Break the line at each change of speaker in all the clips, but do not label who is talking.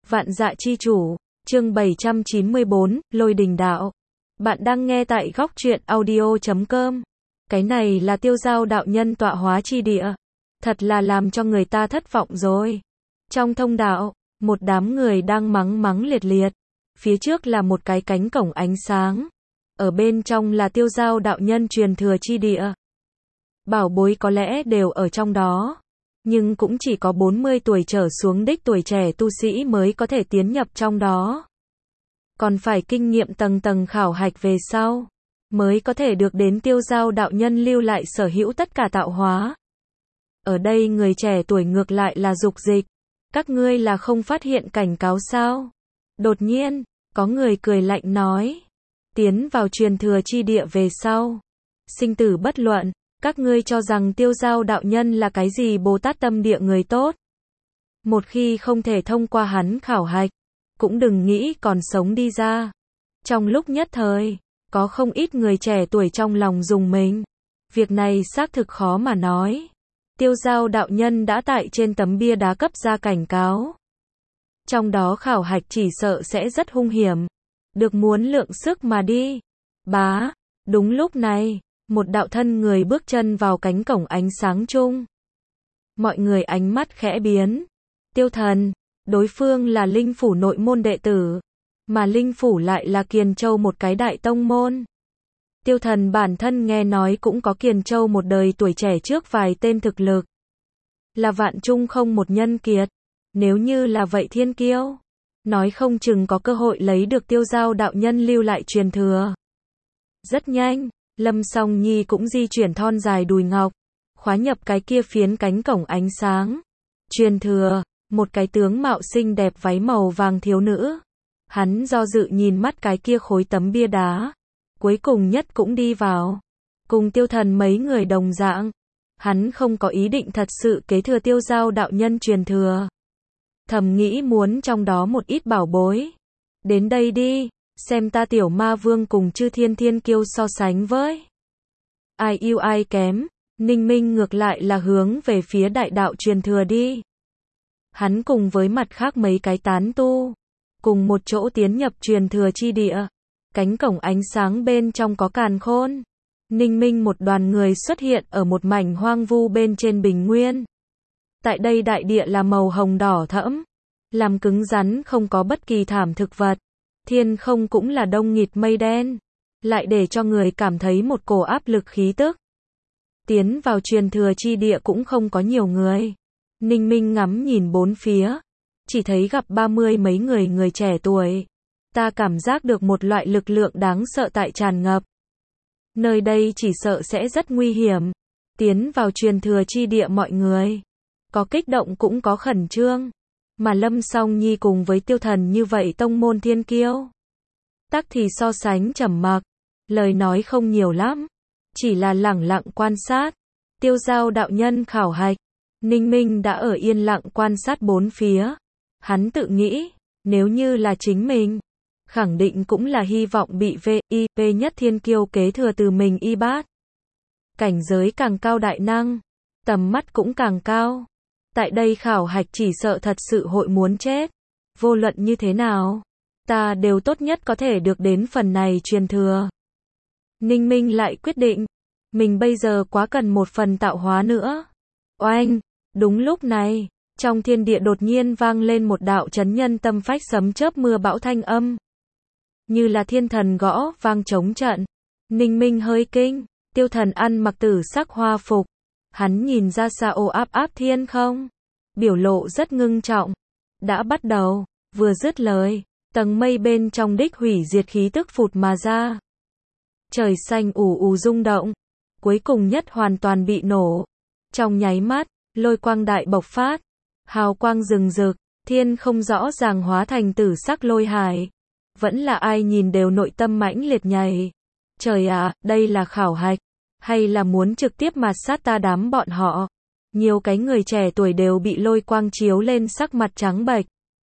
Vạn Dạ Chi Chủ, chương 794, Lôi Đình Đạo. Bạn đang nghe tại góc truyện audio.com. Cái này là Tiêu Giao đạo nhân tọa hóa chi địa. Thật là làm cho người ta thất vọng rồi. Trong thông đạo, một đám người đang mắng mắng liệt liệt. Phía trước là một cái cánh cổng ánh sáng. Ở bên trong là Tiêu Giao đạo nhân truyền thừa chi địa. Bảo bối có lẽ đều ở trong đó. Nhưng cũng chỉ có 40 tuổi trở xuống đích tuổi trẻ tu sĩ mới có thể tiến nhập trong đó. Còn phải kinh nghiệm tầng tầng khảo hạch về sau, mới có thể được đến Tiêu Giao đạo nhân lưu lại sở hữu tất cả tạo hóa. Ở đây người trẻ tuổi ngược lại là dục dịch. Các ngươi là không phát hiện cảnh cáo sao? Đột nhiên, có người cười lạnh nói. Tiến vào truyền thừa chi địa về sau. Sinh tử bất luận. Các ngươi cho rằng Tiêu Giao đạo nhân là cái gì Bồ Tát tâm địa người tốt. Một khi không thể thông qua hắn khảo hạch, cũng đừng nghĩ còn sống đi ra. Trong lúc nhất thời, có không ít người trẻ tuổi trong lòng rùng mình. Việc này xác thực khó mà nói. Tiêu Giao đạo nhân đã tại trên tấm bia đá cấp ra cảnh cáo. Trong đó khảo hạch chỉ sợ sẽ rất hung hiểm. Được muốn lượng sức mà đi. Bá, đúng lúc này. Một đạo thân người bước chân vào cánh cổng ánh sáng chung. Mọi người ánh mắt khẽ biến. Tiêu Thần, đối phương là Linh Phủ nội môn đệ tử, mà Linh Phủ lại là Kiền Châu một cái đại tông môn. Tiêu Thần bản thân nghe nói cũng có Kiền Châu một đời tuổi trẻ trước vài tên thực lực. Là vạn trung không một nhân kiệt. Nếu như là vậy thiên kiêu, nói không chừng có cơ hội lấy được Tiêu Giao đạo nhân lưu lại truyền thừa. Rất nhanh. Lâm Song Nhi cũng di chuyển thon dài đùi ngọc, khóa nhập cái kia phiến cánh cổng ánh sáng. Truyền thừa, một cái tướng mạo xinh đẹp váy màu vàng thiếu nữ. Hắn do dự nhìn mắt cái kia khối tấm bia đá. Cuối cùng nhất cũng đi vào. Cùng Tiêu Thần mấy người đồng dạng. Hắn không có ý định thật sự kế thừa Tiêu Giao đạo nhân truyền thừa. Thầm nghĩ muốn trong đó một ít bảo bối. Đến đây đi. Xem ta tiểu ma vương cùng chư thiên thiên kiêu so sánh với. Ai yêu ai kém, Ninh Minh ngược lại là hướng về phía đại đạo truyền thừa đi. Hắn cùng với mặt khác mấy cái tán tu, cùng một chỗ tiến nhập truyền thừa chi địa. Cánh cổng ánh sáng bên trong có càn khôn. Ninh Minh một đoàn người xuất hiện ở một mảnh hoang vu bên trên bình nguyên. Tại đây đại địa là màu hồng đỏ thẫm, làm cứng rắn không có bất kỳ thảm thực vật. Thiên không cũng là đông nghịt mây đen, lại để cho người cảm thấy một cổ áp lực khí tức. Tiến vào truyền thừa chi địa cũng không có nhiều người. Ninh Minh ngắm nhìn bốn phía, chỉ thấy gặp 30 mấy người trẻ tuổi. Ta cảm giác được một loại lực lượng đáng sợ tại tràn ngập. Nơi đây chỉ sợ sẽ rất nguy hiểm. Tiến vào truyền thừa chi địa mọi người, có kích động cũng có khẩn trương. Mà Lâm Song Nhi cùng với Tiêu Thần như vậy tông môn thiên kiêu, tắc thì so sánh trầm mặc, lời nói không nhiều lắm, chỉ là lẳng lặng quan sát. Tiêu Giao đạo nhân khảo hạch, Ninh Minh đã ở yên lặng quan sát bốn phía. Hắn tự nghĩ, nếu như là chính mình, khẳng định cũng là hy vọng bị VIP nhất thiên kiêu kế thừa từ mình y bát. Cảnh giới càng cao đại năng, tầm mắt cũng càng cao. Tại đây khảo hạch chỉ sợ thật sự hội muốn chết. Vô luận như thế nào, ta đều tốt nhất có thể được đến phần này truyền thừa. Ninh Minh lại quyết định, mình bây giờ quá cần một phần tạo hóa nữa. Oanh, đúng lúc này, trong thiên địa đột nhiên vang lên một đạo chấn nhân tâm phách sấm chớp mưa bão thanh âm. Như là thiên thần gõ vang trống trận. Ninh Minh hơi kinh, Tiêu Thần ăn mặc tử sắc hoa phục. Hắn nhìn ra xa ồ áp thiên không, biểu lộ rất ngưng trọng. Đã bắt đầu, vừa dứt lời, tầng mây bên trong đích hủy diệt khí tức phụt mà ra. Trời xanh ù rung động, cuối cùng nhất hoàn toàn bị nổ. Trong nháy mắt, lôi quang đại bộc phát, hào quang rừng rực, thiên không rõ ràng hóa thành tử sắc lôi hải. Vẫn là ai nhìn đều nội tâm mãnh liệt nhảy. Trời ạ, đây là khảo hạch. Hay là muốn trực tiếp mạt sát ta đám bọn họ. Nhiều cái người trẻ tuổi đều bị lôi quang chiếu lên sắc mặt trắng bệch.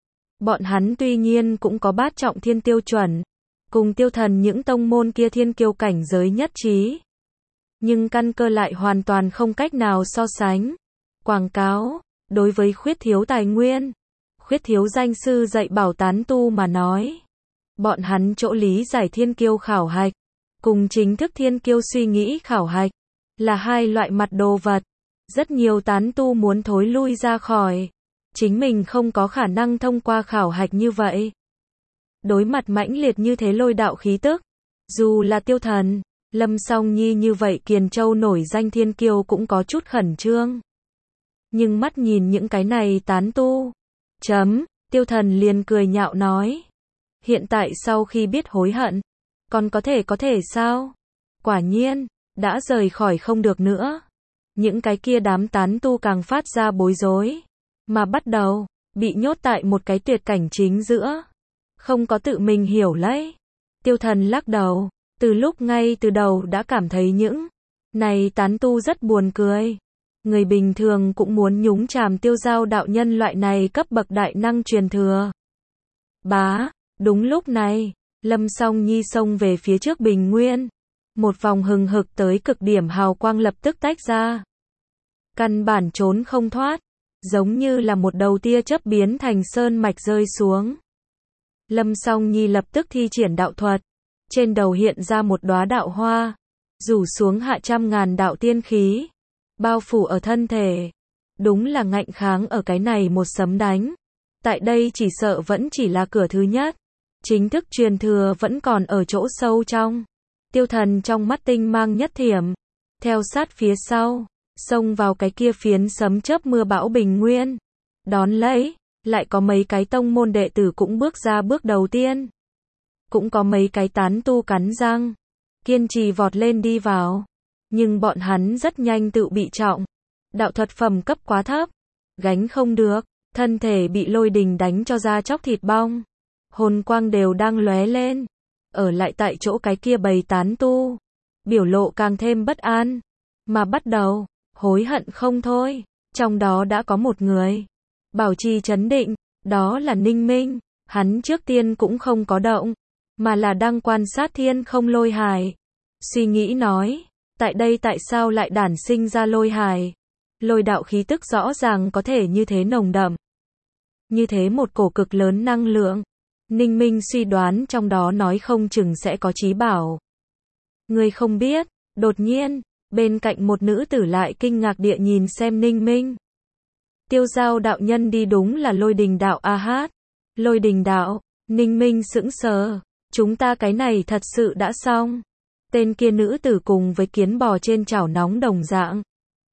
Bọn hắn tuy nhiên cũng có bát trọng thiên tiêu chuẩn, cùng Tiêu Thần những tông môn kia thiên kiêu cảnh giới nhất trí. Nhưng căn cơ lại hoàn toàn không cách nào so sánh. Quảng cáo, đối với khuyết thiếu tài nguyên, khuyết thiếu danh sư dạy bảo tán tu mà nói. Bọn hắn chỗ lý giải thiên kiêu khảo hạch, cùng chính thức thiên kiêu suy nghĩ khảo hạch, là hai loại mặt đồ vật. Rất nhiều tán tu muốn thối lui ra khỏi. Chính mình không có khả năng thông qua khảo hạch như vậy. Đối mặt mãnh liệt như thế lôi đạo khí tức, dù là Tiêu Thần, Lâm Song Nhi như vậy Kiền Châu nổi danh thiên kiêu cũng có chút khẩn trương. Nhưng mắt nhìn những cái này tán tu, Tiêu Thần liền cười nhạo nói. Hiện tại sau khi biết hối hận, còn có thể sao? Quả nhiên, đã rời khỏi không được nữa. Những cái kia đám tán tu càng phát ra bối rối, mà bắt đầu bị nhốt tại một cái tuyệt cảnh chính giữa. Không có tự mình hiểu lấy. Tiêu Thần lắc đầu, từ lúc ngay từ đầu đã cảm thấy những này tán tu rất buồn cười. Người bình thường cũng muốn nhúng chàm Tiêu Giao đạo nhân loại này cấp bậc đại năng truyền thừa. Đúng lúc này, Lâm Song Nhi xông về phía trước bình nguyên. Một vòng hừng hực tới cực điểm hào quang lập tức tách ra. Căn bản trốn không thoát, giống như là một đầu tia chớp biến thành sơn mạch rơi xuống. Lâm Song Nhi lập tức thi triển đạo thuật, trên đầu hiện ra một đóa đạo hoa, rủ xuống hạ trăm ngàn đạo tiên khí, bao phủ ở thân thể. Đúng là ngạnh kháng ở cái này một sấm đánh. Tại đây chỉ sợ vẫn chỉ là cửa thứ nhất. Chính thức truyền thừa vẫn còn ở chỗ sâu trong. Tiêu Thần trong mắt tinh mang nhất thiểm, theo sát phía sau, xông vào cái kia phiến sấm chớp mưa bão bình nguyên. Đón lấy, lại có mấy cái tông môn đệ tử cũng bước ra bước đầu tiên. Cũng có mấy cái tán tu cắn răng, kiên trì vọt lên đi vào. Nhưng bọn hắn rất nhanh tự bị trọng. Đạo thuật phẩm cấp quá thấp, gánh không được, thân thể bị lôi đình đánh cho da chóc thịt bong. Hồn quang đều đang lóe lên. Ở lại tại chỗ cái kia bầy tán tu, biểu lộ càng thêm bất an, mà bắt đầu hối hận không thôi. Trong đó đã có một người bảo trì trấn định, đó là Ninh Minh. Hắn trước tiên cũng không có động, mà là đang quan sát thiên không lôi hải. Suy nghĩ nói, tại đây tại sao lại đản sinh ra lôi hải? Lôi đạo khí tức rõ ràng có thể như thế nồng đậm, như thế một cổ cực lớn năng lượng. Ninh Minh suy đoán trong đó nói không chừng sẽ có trí bảo. Người không biết, đột nhiên, bên cạnh một nữ tử lại kinh ngạc địa nhìn xem Ninh Minh. Tiêu Giao đạo nhân đi đúng là Lôi Đình đạo a hát. Lôi Đình đạo, Ninh Minh sững sờ, chúng ta cái này thật sự đã xong. Tên kia nữ tử cùng với kiến bò trên chảo nóng đồng dạng.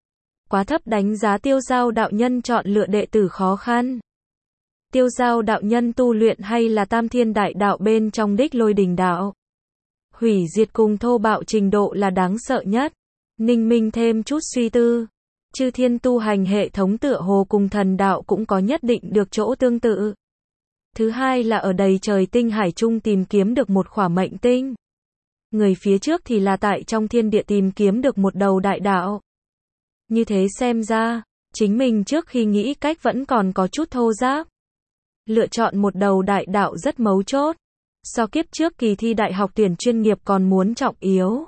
Quá thấp đánh giá Tiêu Giao đạo nhân chọn lựa đệ tử khó khăn. Tiêu Giao đạo nhân tu luyện hay là Tam Thiên Đại đạo bên trong đích Lôi Đình đạo. Hủy diệt cùng thô bạo trình độ là đáng sợ nhất. Ninh Minh thêm chút suy tư. Chư thiên tu hành hệ thống tựa hồ cùng thần đạo cũng có nhất định được chỗ tương tự. Thứ hai là ở đầy trời tinh hải chung tìm kiếm được một khỏa mệnh tinh. Người phía trước thì là tại trong thiên địa tìm kiếm được một đầu đại đạo. Như thế xem ra, chính mình trước khi nghĩ cách vẫn còn có chút thô giáp. Lựa chọn một đầu đại đạo rất mấu chốt. So kiếp trước kỳ thi đại học tuyển chuyên nghiệp còn muốn trọng yếu.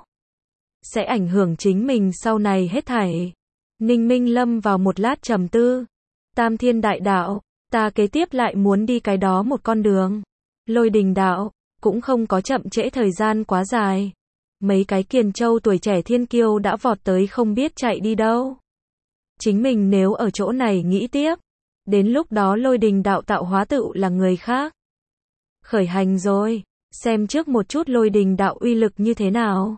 Sẽ ảnh hưởng chính mình sau này hết thảy. Ninh Minh lâm vào một lát trầm tư. Tam Thiên Đại đạo, ta kế tiếp lại muốn đi cái đó một con đường. Lôi Đình đạo, cũng không có chậm trễ thời gian quá dài. Mấy cái Kiền Châu tuổi trẻ thiên kiêu đã vọt tới không biết chạy đi đâu. Chính mình nếu ở chỗ này nghĩ tiếp, đến lúc đó Lôi Đình đạo tạo hóa tựu là người khác. Khởi hành rồi, xem trước một chút Lôi Đình đạo uy lực như thế nào.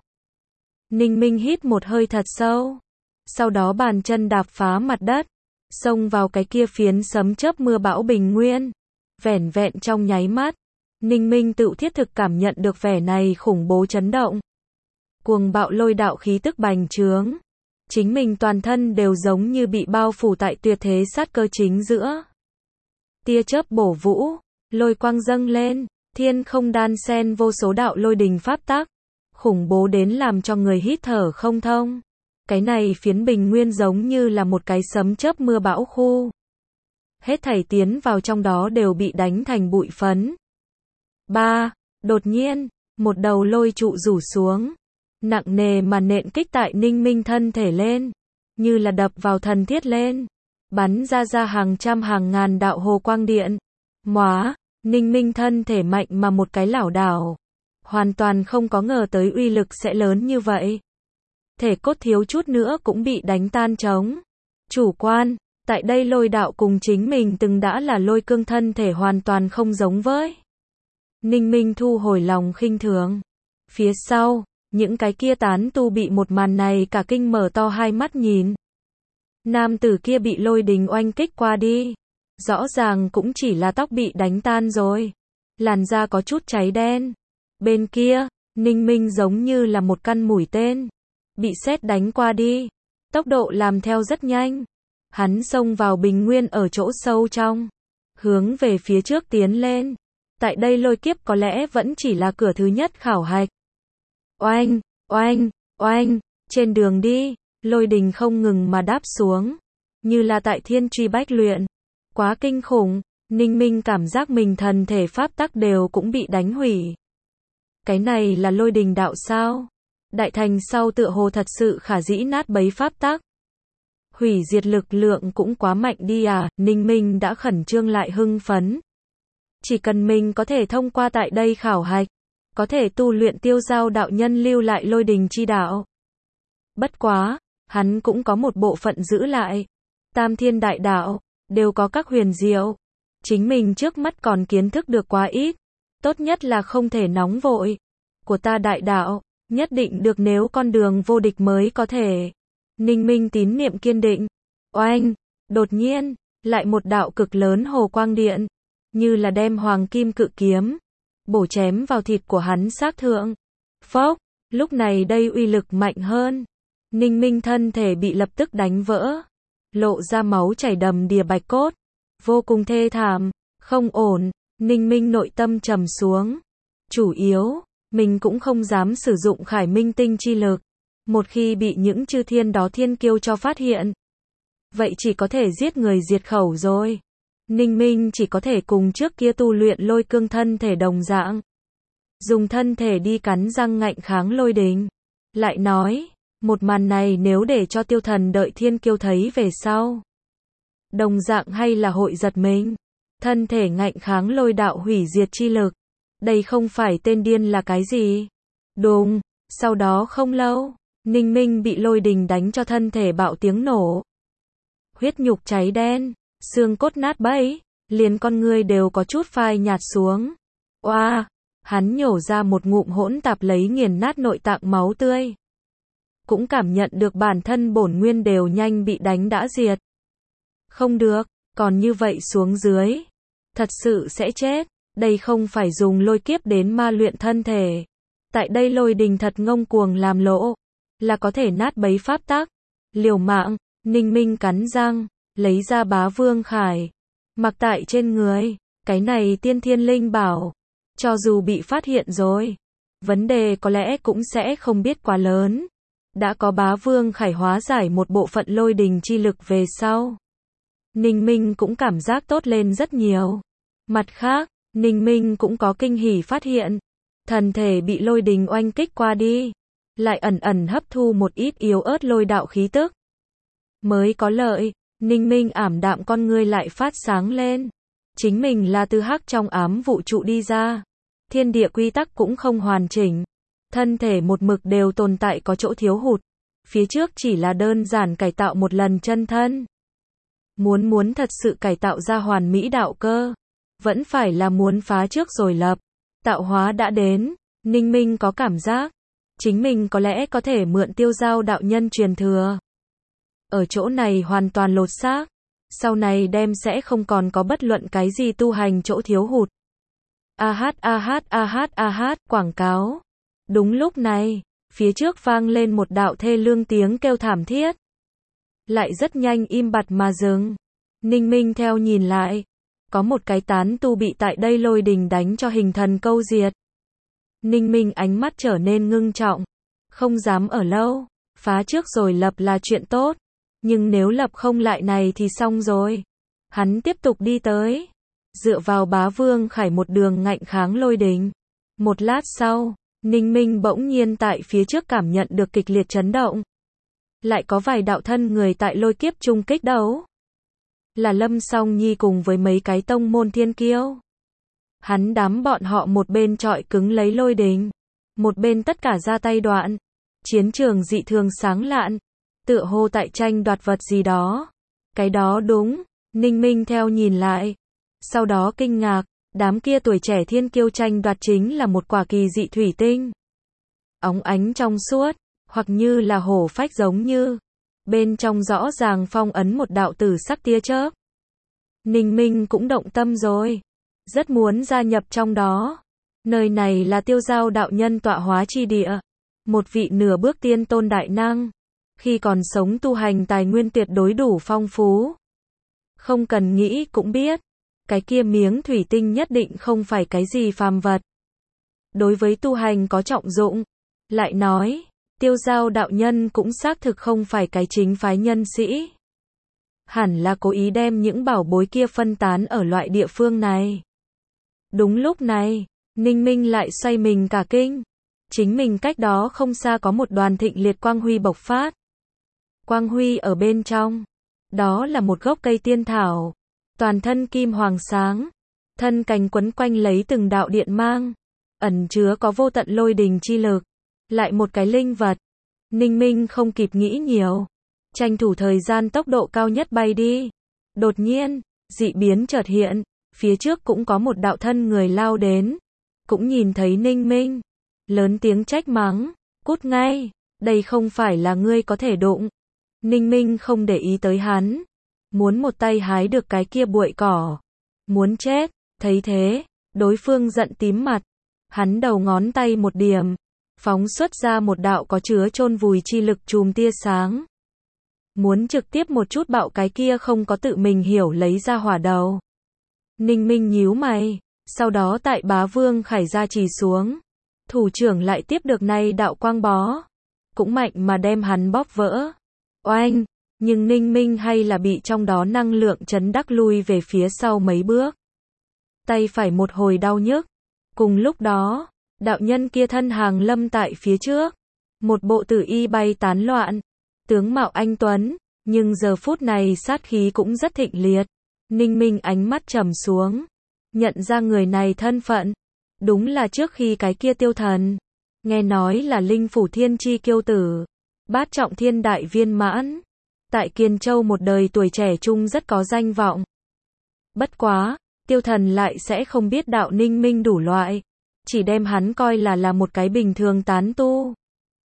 Ninh Minh hít một hơi thật sâu, sau đó bàn chân đạp phá mặt đất, xông vào cái kia phiến sấm chớp mưa bão bình nguyên. Vẻn vẹn trong nháy mắt, Ninh Minh tự thiết thực cảm nhận được vẻ này khủng bố chấn động. Cuồng bạo lôi đạo khí tức bành trướng. Chính mình toàn thân đều giống như bị bao phủ tại tuyệt thế sát cơ chính giữa. Tia chớp bổ vũ, lôi quang dâng lên, thiên không đan xen vô số đạo lôi đình pháp tắc. Khủng bố đến làm cho người hít thở không thông. Cái này phiến bình nguyên giống như là một cái sấm chớp mưa bão khu. Hết thảy tiến vào trong đó đều bị đánh thành bụi phấn. Đột nhiên, một đầu lôi trụ rủ xuống. Nặng nề mà nện kích tại Ninh Minh thân thể lên. Như là đập vào thần thiết lên. Bắn ra hàng trăm hàng ngàn đạo hồ quang điện. Móa, Ninh Minh thân thể mạnh mà một cái lảo đảo. Hoàn toàn không có ngờ tới uy lực sẽ lớn như vậy. Thể cốt thiếu chút nữa cũng bị đánh tan trống. Chủ quan, tại đây lôi đạo cùng chính mình từng đã là lôi cương thân thể hoàn toàn không giống với. Ninh Minh thu hồi lòng khinh thường. Phía sau, những cái kia tán tu bị một màn này cả kinh mở to hai mắt nhìn. Nam tử kia bị lôi đình oanh kích qua đi. Rõ ràng cũng chỉ là tóc bị đánh tan rồi. Làn da có chút cháy đen. Bên kia, Ninh Minh giống như là một căn mũi tên. Bị sét đánh qua đi. Tốc độ làm theo rất nhanh. Hắn xông vào bình nguyên ở chỗ sâu trong. Hướng về phía trước tiến lên. Tại đây lôi kiếp có lẽ vẫn chỉ là cửa thứ nhất khảo hạch. Oanh, oanh, oanh, trên đường đi, lôi đình không ngừng mà đáp xuống. Như là tại thiên truy bách luyện. Quá kinh khủng, Ninh Minh cảm giác mình thần thể pháp tắc đều cũng bị đánh hủy. Cái này là lôi đình đạo sao? Đại thành sau tựa hồ thật sự khả dĩ nát bấy pháp tắc. Hủy diệt lực lượng cũng quá mạnh đi à, Ninh Minh đã khẩn trương lại hưng phấn. Chỉ cần mình có thể thông qua tại đây khảo hạch, có thể tu luyện Tiêu Giao đạo nhân lưu lại lôi đình chi đạo. Bất quá, hắn cũng có một bộ phận giữ lại. Tam thiên đại đạo, đều có các huyền diệu. Chính mình trước mắt còn kiến thức được quá ít. Tốt nhất là không thể nóng vội. Của ta đại đạo, nhất định được nếu con đường vô địch mới có thể. Ninh Minh tín niệm kiên định. Oanh, đột nhiên, lại một đạo cực lớn hồ quang điện. Như là đem hoàng kim cự kiếm. Bổ chém vào thịt của hắn xác thượng. Phốc, lúc này đây uy lực mạnh hơn. Ninh Minh thân thể bị lập tức đánh vỡ. Lộ ra máu chảy đầm đìa bạch cốt. Vô cùng thê thảm, không ổn, Ninh Minh nội tâm trầm xuống. Chủ yếu, mình cũng không dám sử dụng khải minh tinh chi lực. Một khi bị những chư thiên đó thiên kiêu cho phát hiện. Vậy chỉ có thể giết người diệt khẩu rồi. Ninh Minh chỉ có thể cùng trước kia tu luyện lôi cương thân thể đồng dạng. Dùng thân thể đi cắn răng ngạnh kháng lôi đình. Lại nói, một màn này nếu để cho tiêu thần đợi thiên kiêu thấy về sau. Đồng dạng hay là hội giật mình. Thân thể ngạnh kháng lôi đạo hủy diệt chi lực. Đây không phải tên điên là cái gì. Đùng, sau đó không lâu, Ninh Minh bị lôi đình đánh cho thân thể bạo tiếng nổ. Huyết nhục cháy đen, xương cốt nát bấy, liền con người đều có chút phai nhạt xuống. Oa, hắn nhổ ra một ngụm hỗn tạp lấy nghiền nát nội tạng máu tươi. Cũng cảm nhận được bản thân bổn nguyên đều nhanh bị đánh đã diệt. Không được, còn như vậy xuống dưới. Thật sự sẽ chết, đây không phải dùng lôi kiếp đến ma luyện thân thể. Tại đây lôi đình thật ngông cuồng làm lỗ, là có thể nát bấy pháp tắc. Liều mạng, Ninh Minh cắn răng, lấy ra Bá Vương Khải. Mặc tại trên người, cái này tiên thiên linh bảo. Cho dù bị phát hiện rồi, vấn đề có lẽ cũng sẽ không biết quá lớn. Đã có Bá Vương Khải hóa giải một bộ phận lôi đình chi lực về sau. Ninh Minh cũng cảm giác tốt lên rất nhiều. Mặt khác, Ninh Minh cũng có kinh hỉ phát hiện. Thần thể bị lôi đình oanh kích qua đi. Lại ẩn ẩn hấp thu một ít yếu ớt lôi đạo khí tức. Mới có lợi, Ninh Minh ảm đạm con ngươi lại phát sáng lên. Chính mình là từ hắc trong ám vũ trụ đi ra. Thiên địa quy tắc cũng không hoàn chỉnh. Thân thể một mực đều tồn tại có chỗ thiếu hụt. Phía trước chỉ là đơn giản cải tạo một lần chân thân. Muốn thật sự cải tạo ra hoàn mỹ đạo cơ. Vẫn phải là muốn phá trước rồi lập. Tạo hóa đã đến, Ninh Minh có cảm giác. Chính mình có lẽ có thể mượn Tiêu Giao đạo nhân truyền thừa. Ở chỗ này hoàn toàn lột xác. Sau này đem sẽ không còn có bất luận cái gì tu hành chỗ thiếu hụt. Quảng cáo. Đúng lúc này, phía trước vang lên một đạo thê lương tiếng kêu thảm thiết. Lại rất nhanh im bặt mà dừng. Ninh Minh theo nhìn lại. Có một cái tán tu bị tại đây lôi đình đánh cho hình thần câu diệt. Ninh Minh ánh mắt trở nên ngưng trọng. Không dám ở lâu. Phá trước rồi lập là chuyện tốt. Nhưng nếu lập không lại này thì xong rồi. Hắn tiếp tục đi tới. Dựa vào Bá Vương Khải một đường ngạnh kháng lôi đình. Một lát sau, Ninh Minh bỗng nhiên tại phía trước cảm nhận được kịch liệt chấn động. Lại có vài đạo thân người tại lôi kiếp chung kích đấu. là Lâm Song Nhi cùng với mấy cái tông môn thiên kiêu. Hắn đám bọn họ một bên trọi cứng lấy Lôi Đình, một bên tất cả ra tay đoạn. Chiến trường dị thường sáng lạn, tựa hồ tại tranh đoạt vật gì đó. Cái đó đúng, Ninh Minh theo nhìn lại. Sau đó kinh ngạc, đám kia tuổi trẻ thiên kiêu tranh đoạt chính là một quả kỳ dị thủy tinh. Óng ánh trong suốt, hoặc như là hổ phách giống như. Bên trong rõ ràng phong ấn một đạo tử sắc tia chớp. Ninh Minh cũng động tâm rồi. Rất muốn gia nhập trong đó. Nơi này là Tiêu Giao đạo nhân tọa hóa chi địa. Một vị nửa bước tiên tôn đại năng. Khi còn sống tu hành tài nguyên tuyệt đối đủ phong phú. Không cần nghĩ cũng biết. Cái kia miếng thủy tinh nhất định không phải cái gì phàm vật. Đối với tu hành có trọng dụng. Lại nói, Tiêu Giao đạo nhân cũng xác thực không phải cái chính phái nhân sĩ. Hẳn là cố ý đem những bảo bối kia phân tán ở loại địa phương này. Đúng lúc này, Ninh Minh lại xoay mình cả kinh. Chính mình cách đó không xa có một đoàn thịnh liệt quang huy bộc phát. Quang huy ở bên trong. Đó là một gốc cây tiên thảo. Toàn thân kim hoàng sáng. Thân cành quấn quanh lấy từng đạo điện mang. Ẩn chứa có vô tận lôi đình chi lực. Lại một cái linh vật. Ninh Minh không kịp nghĩ nhiều. Tranh thủ thời gian tốc độ cao nhất bay đi. Đột nhiên, dị biến chợt hiện. Phía trước cũng có một đạo thân người lao đến. Cũng nhìn thấy Ninh Minh. Lớn tiếng trách mắng. Cút ngay. Đây không phải là ngươi có thể đụng. Ninh Minh không để ý tới hắn. Muốn một tay hái được cái kia bụi cỏ. Muốn chết. Thấy thế, đối phương giận tím mặt. Hắn đầu ngón tay một điểm. Phóng xuất ra một đạo có chứa chôn vùi chi lực chùm tia sáng. Muốn trực tiếp một chút bạo cái kia không có tự mình hiểu lấy ra hỏa đầu. Ninh Minh nhíu mày. Sau đó tại Bá Vương Khải ra chỉ xuống. Thủ trưởng lại tiếp được nay đạo quang bó. Cũng mạnh mà đem hắn bóp vỡ. Oanh! Nhưng Ninh Minh hay là bị trong đó năng lượng chấn đắc lui về phía sau mấy bước. Tay phải một hồi đau nhức. Cùng lúc đó, đạo nhân kia thân hàng lâm tại phía trước. Một bộ tử y bay tán loạn. Tướng mạo anh tuấn, nhưng giờ phút này sát khí cũng rất thịnh liệt. Ninh Minh ánh mắt trầm xuống. Nhận ra người này thân phận. Đúng là trước khi cái kia Tiêu Thần. Nghe nói là linh phủ thiên chi kiêu tử. Bát trọng thiên đại viên mãn. Tại Kiên Châu một đời tuổi trẻ trung rất có danh vọng. Bất quá, Tiêu Thần lại sẽ không biết đạo Ninh Minh đủ loại. Chỉ đem hắn coi là một cái bình thường tán tu.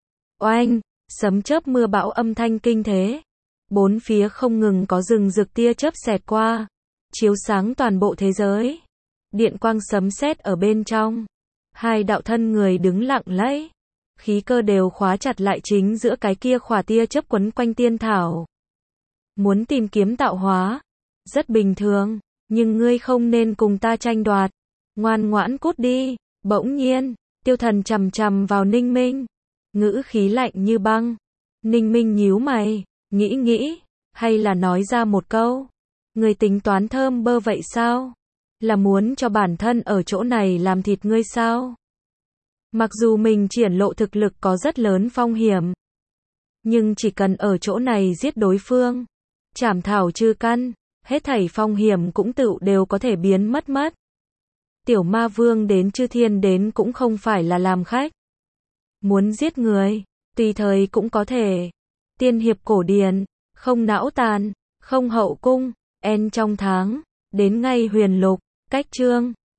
Oanh! Sấm chớp mưa bão âm thanh kinh thế. Bốn phía không ngừng có rừng rực tia chớp xẹt qua. Chiếu sáng toàn bộ thế giới. Điện quang sấm sét ở bên trong. Hai đạo thân người đứng lặng lẫy. Khí cơ đều khóa chặt lại chính giữa cái kia khỏa tia chớp quấn quanh tiên thảo. Muốn tìm kiếm tạo hóa. Rất bình thường. Nhưng ngươi không nên cùng ta tranh đoạt. Ngoan ngoãn cút đi. Bỗng nhiên, Tiêu Thần chằm chằm vào Ninh Minh. Ngữ khí lạnh như băng. Ninh Minh nhíu mày. Nghĩ. Hay là nói ra một câu. Ngươi tính toán thơm bơ vậy sao? Là muốn cho bản thân ở chỗ này làm thịt ngươi sao? Mặc dù mình triển lộ thực lực có rất lớn phong hiểm. Nhưng chỉ cần ở chỗ này giết đối phương. Chảm thảo trừ căn. Hết thảy phong hiểm cũng tự đều có thể biến mất. Tiểu ma vương đến chư thiên đến cũng không phải là làm khách. Muốn giết người, tùy thời cũng có thể. Tiên hiệp cổ điển, không não tàn, không hậu cung, en trong tháng, đến ngay huyền lục, cách chương.